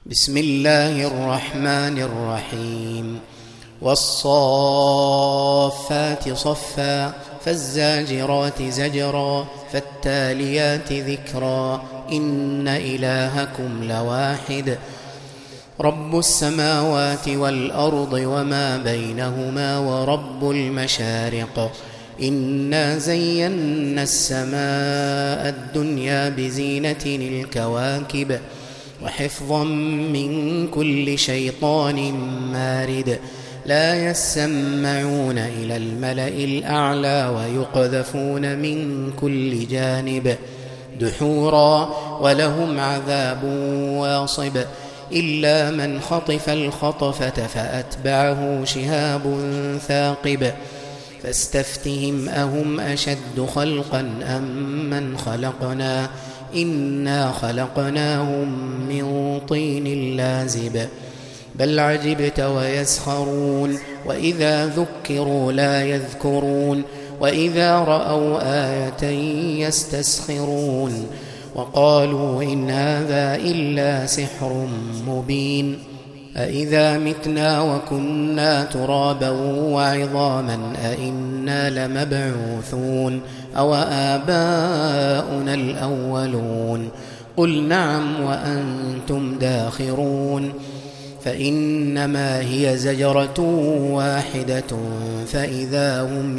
بسم الله الرحمن الرحيم والصافات صفا فالزاجرات زجرا فالتاليات ذكرا إن إلهكم لواحد رب السماوات والأرض وما بينهما ورب المشارق إنا زينا السماء الدنيا بزينة الكواكب وحفظا من كل شيطان مارد لا يسمعون إلى الملأ الأعلى ويقذفون من كل جانب دحورا ولهم عذاب واصب إلا من خطف الخطفة فأتبعه شهاب ثاقب فاستفتهم أهم أشد خلقا أم من خلقنا إنا خلقناهم من طين لازب بل عجبت ويسخرون وإذا ذكروا لا يذكرون وإذا رأوا آية يستسخرون وقالوا إن هذا إلا سحر مبين أإذا متنا وكنا ترابا وعظاما أإنا لمبعوثون أو آباؤنا الأولون قل نعم وأنتم داخرون فإنما هي زجرة واحدة فإذا هم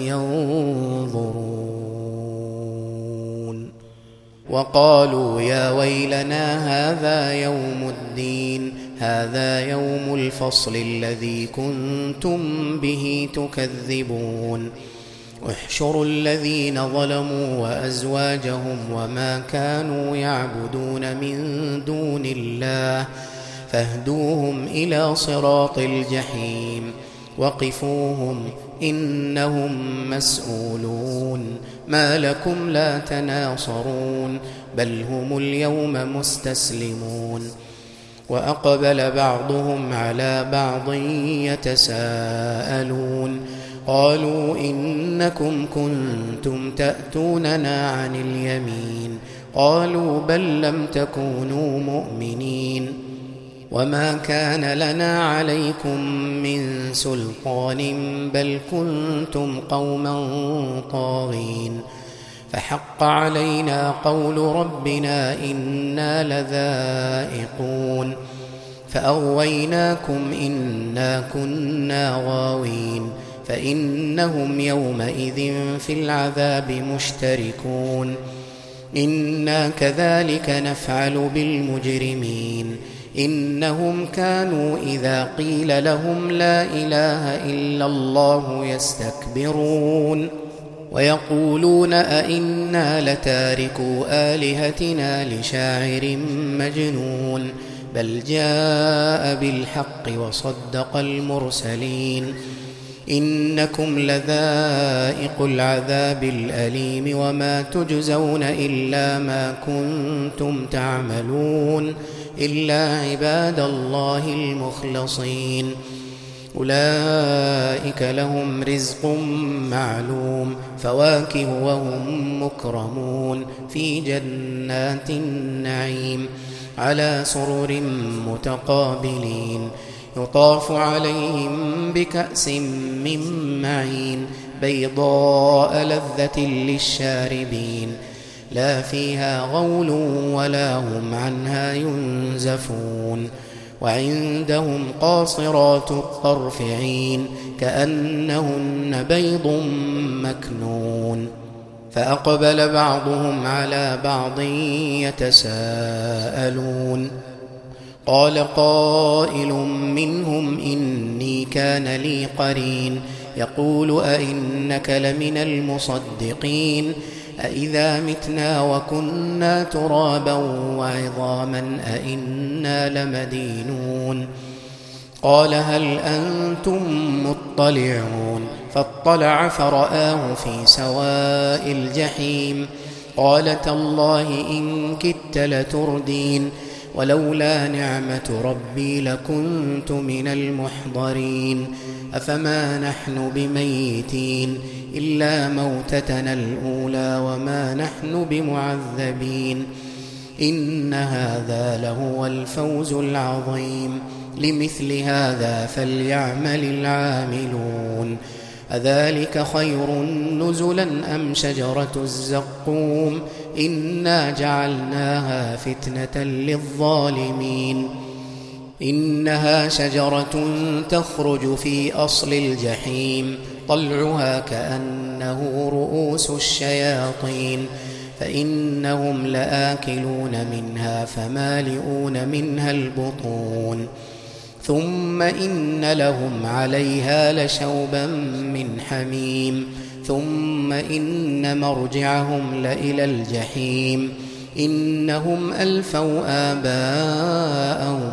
ينظرون وقالوا يا ويلنا هذا يوم الدين هذا يوم الفصل الذي كنتم به تكذبون احشروا الذين ظلموا وأزواجهم وما كانوا يعبدون من دون الله فاهدوهم إلى صراط الجحيم وقفوهم إنهم مسؤولون ما لكم لا تناصرون بل هم اليوم مستسلمون وأقبل بعضهم على بعض يتساءلون قالوا إنكم كنتم تأتوننا عن اليمين قالوا بل لم تكونوا مؤمنين وما كان لنا عليكم من سلطان بل كنتم قوما طاغين فحق علينا قول ربنا إنا لذائقون فأغويناكم إنا كنا غاوين فإنهم يومئذ في العذاب مشتركون إنا كذلك نفعل بالمجرمين إنهم كانوا إذا قيل لهم لا إله إلا الله يستكبرون ويقولون أئنا لتاركو آلهتنا لشاعر مجنون بل جاء بالحق وصدق المرسلين إنكم لذائق العذاب الأليم وما تجزون إلا ما كنتم تعملون إلا عباد الله المخلصين أولئك لهم رزق معلوم فواكه وهم مكرمون في جنات النعيم على سرر متقابلين يطاف عليهم بكأس من معين بيضاء لذة للشاربين لا فيها غول ولا هم عنها ينزفون وعندهم قاصرات الطرف عين كأنهن بيض مكنون فأقبل بعضهم على بعض يتساءلون قال قائل منهم إني كان لي قرين يقول أئنك لمن المصدقين أإذا متنا وكنا ترابا وعظاما أئنا لمدينون قال هل أنتم مطلعون فاطلع فرآه في سواء الجحيم قال تالله إن كدت لتردين ولولا نعمة ربي لكنت من المحضرين أفما نحن بميتين إلا موتتنا الأولى وما نحن بمعذبين إن هذا لهو الفوز العظيم لمثل هذا فليعمل العاملون أذلك خير نزلا أم شجرة الزقوم إنا جعلناها فتنة للظالمين إنها شجرة تخرج في أصل الجحيم طلعها كأنه رؤوس الشياطين فإنهم لآكلون منها فمالئون منها البطون ثم إن لهم عليها لشوبا من حميم ثم إن مرجعهم لإلى الجحيم إنهم ألفوا آباءهم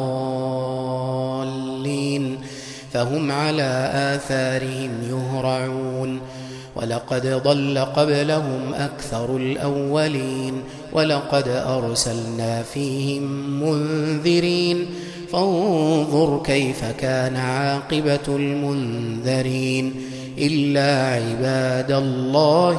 ضالين فهم على آثارهم يهرعون ولقد ضل قبلهم أكثر الأولين ولقد أرسلنا فيهم منذرين فانظر كيف كان عاقبة المنذرين إلا عباد الله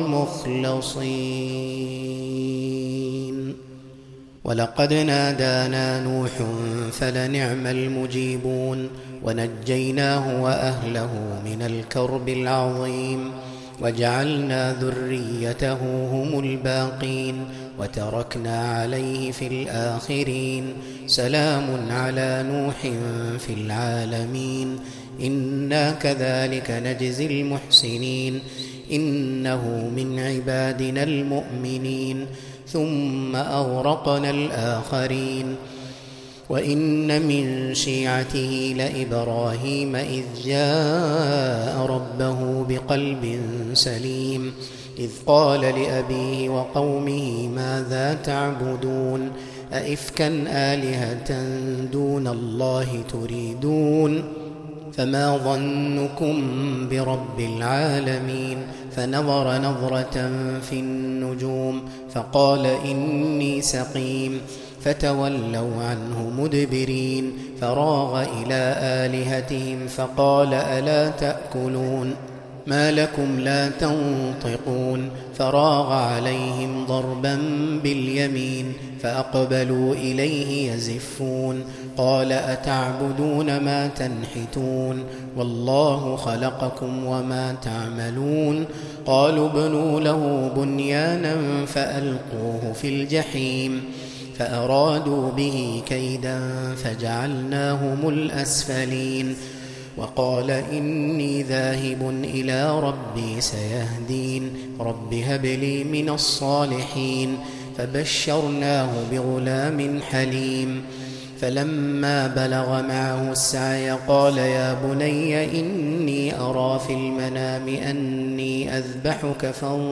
المخلصين ولقد نادانا نوح فلنعم المجيبون ونجيناه وأهله من الكرب العظيم وجعلنا ذريته هم الباقين وتركنا عليه في الآخرين سلام على نوح في العالمين إنا كذلك نجزي المحسنين إنه من عبادنا المؤمنين ثم أغرقنا الآخرين وإن من شيعته لإبراهيم إذ جاء ربه بقلب سليم إذ قال لأبيه وقومه ماذا تعبدون أئفكا آلهة دون الله تريدون فما ظنكم برب العالمين فنظر نظرة في النجوم فقال إني سقيم فتولوا عنه مدبرين فراغ إلى آلهتهم فقال ألا تأكلون ما لكم لا تنطقون فراغ عليهم ضربا باليمين فأقبلوا إليه يزفون قال أتعبدون ما تنحتون والله خلقكم وما تعملون قالوا ابنوا له بنيانا فألقوه في الجحيم فأرادوا به كيدا فجعلناهم الأسفلين وقال إني ذاهب إلى ربي سيهدين رب هب لي من الصالحين فبشرناه بغلام حليم فلما بلغ معه السعي قال يا بني إني أرى في المنام أني أذبحك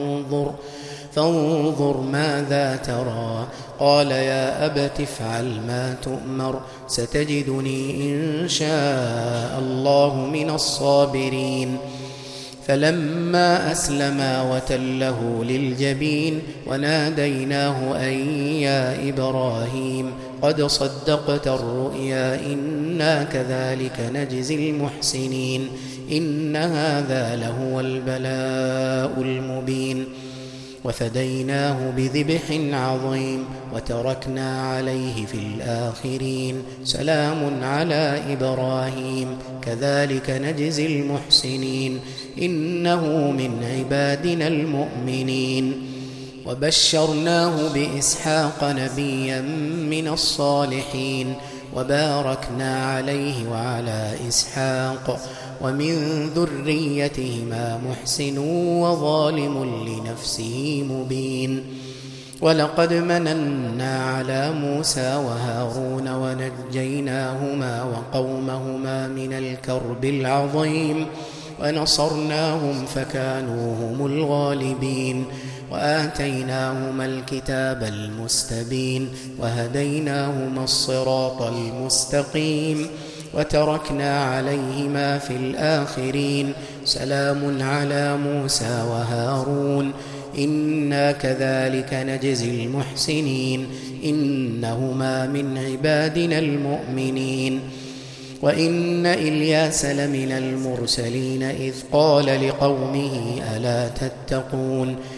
فانظر ماذا ترى قال يا أبت افعل ما تؤمر ستجدني إن شاء الله من الصابرين فلما أسلما وتله للجبين وناديناه أن يا إبراهيم قد صدقت الرؤيا إنا كذلك نجزي المحسنين إن هذا لهو البلاء المبين وفديناه بذبح عظيم وتركنا عليه في الآخرين سلام على إبراهيم كذلك نجزي المحسنين إنه من عبادنا المؤمنين وبشرناه بإسحاق نبيا من الصالحين وباركنا عليه وعلى إسحاق ومن ذريتهما محسن وظالم لنفسه مبين ولقد مننا على موسى وهارون ونجيناهما وقومهما من الكرب العظيم ونصرناهم فكانوا هم الغالبين وآتيناهما الكتاب المستبين وهديناهما الصراط المستقيم وتركنا عليهما في الآخرين سلام على موسى وهارون إنا كذلك نجزي المحسنين إنهما من عبادنا المؤمنين وإن إلياس لمن المرسلين إذ قال لقومه ألا تتقون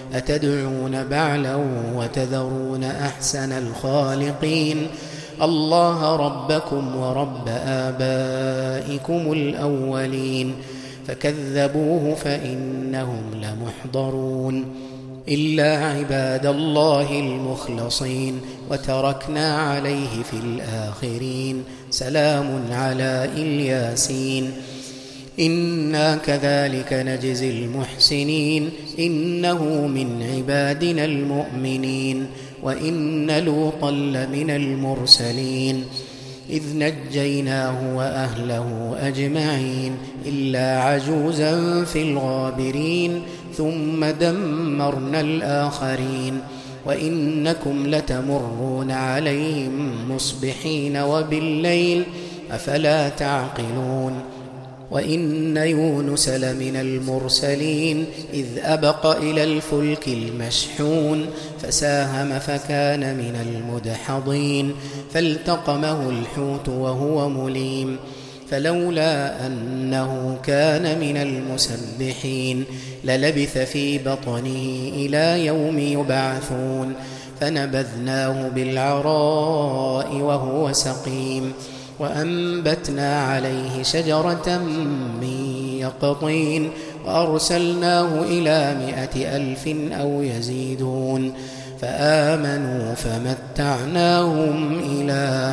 أتدعون بعلا وتذرون أحسن الخالقين الله ربكم ورب آبائكم الأولين فكذبوه فإنهم لمحضرون إلا عباد الله المخلصين وتركنا عليه في الآخرين سلام على الياسين إنا كذلك نجزي المحسنين إنه من عبادنا المؤمنين وإن لوطا لمن المرسلين إذ نجيناه وأهله أجمعين إلا عجوزا في الغابرين ثم دمرنا الآخرين وإنكم لتمرون عليهم مصبحين وبالليل أفلا تعقلون وإن يونس لمن المرسلين إذ أبق إلى الفلك المشحون فساهم فكان من المدحضين فالتقمه الحوت وهو مليم فلولا أنه كان من المسبحين للبث في بطنه إلى يوم يبعثون فنبذناه بالعراء وهو سقيم وأنبتنا عليه شجرة من يقطين وأرسلناه إلى 100,000 أو يزيدون فآمنوا فمتعناهم إلى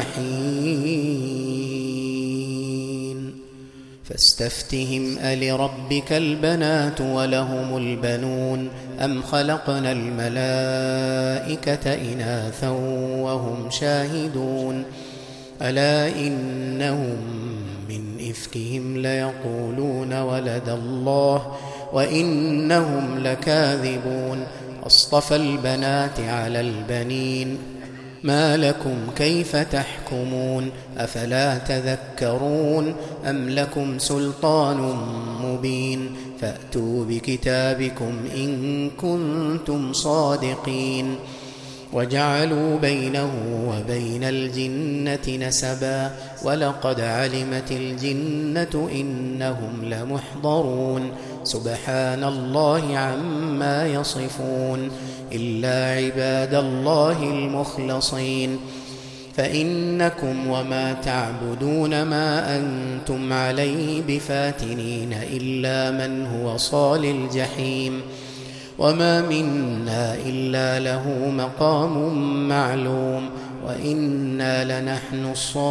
حين فاستفتهم ألربك البنات ولهم البنون أم خلقنا الملائكة إناثا وهم شاهدون ألا إنهم من إفكهم ليقولون ولد الله وإنهم لكاذبون أصطفى البنات على البنين ما لكم كيف تحكمون أفلا تذكرون أم لكم سلطان مبين فأتوا بكتابكم إن كنتم صادقين وجعلوا بينه وبين الجنة نسبا ولقد علمت الجنة إنهم لمحضرون سبحان الله عما يصفون إلا عباد الله المخلصين فإنكم وما تعبدون ما أنتم عليه بفاتنين إلا من هو صال الجحيم وما منا إلا له مقام معلوم وإنا لنحن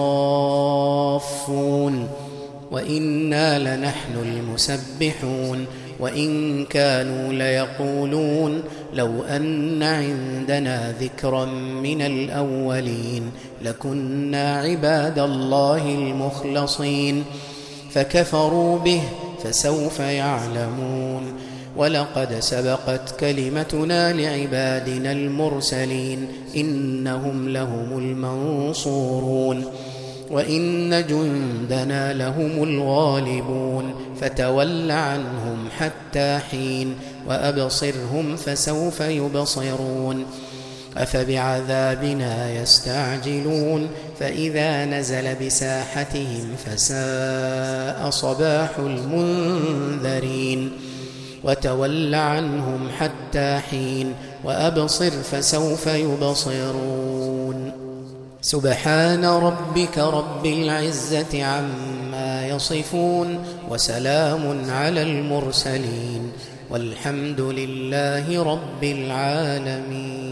الصافون وإنا لنحن المسبحون وإن كانوا ليقولون لو أن عندنا ذكرا من الأولين لكنا عباد الله المخلصين فكفروا به فسوف يعلمون ولقد سبقت كلمتنا لعبادنا المرسلين إنهم لهم المنصورون وإن جندنا لهم الغالبون فتول عنهم حتى حين وأبصرهم فسوف يبصرون أفبعذابنا يستعجلون فإذا نزل بساحتهم فساء صباح المنذرين وتول عنهم حتى حين وأبصر فسوف يبصرون سبحان ربك رب العزة عما يصفون وسلام على المرسلين والحمد لله رب العالمين.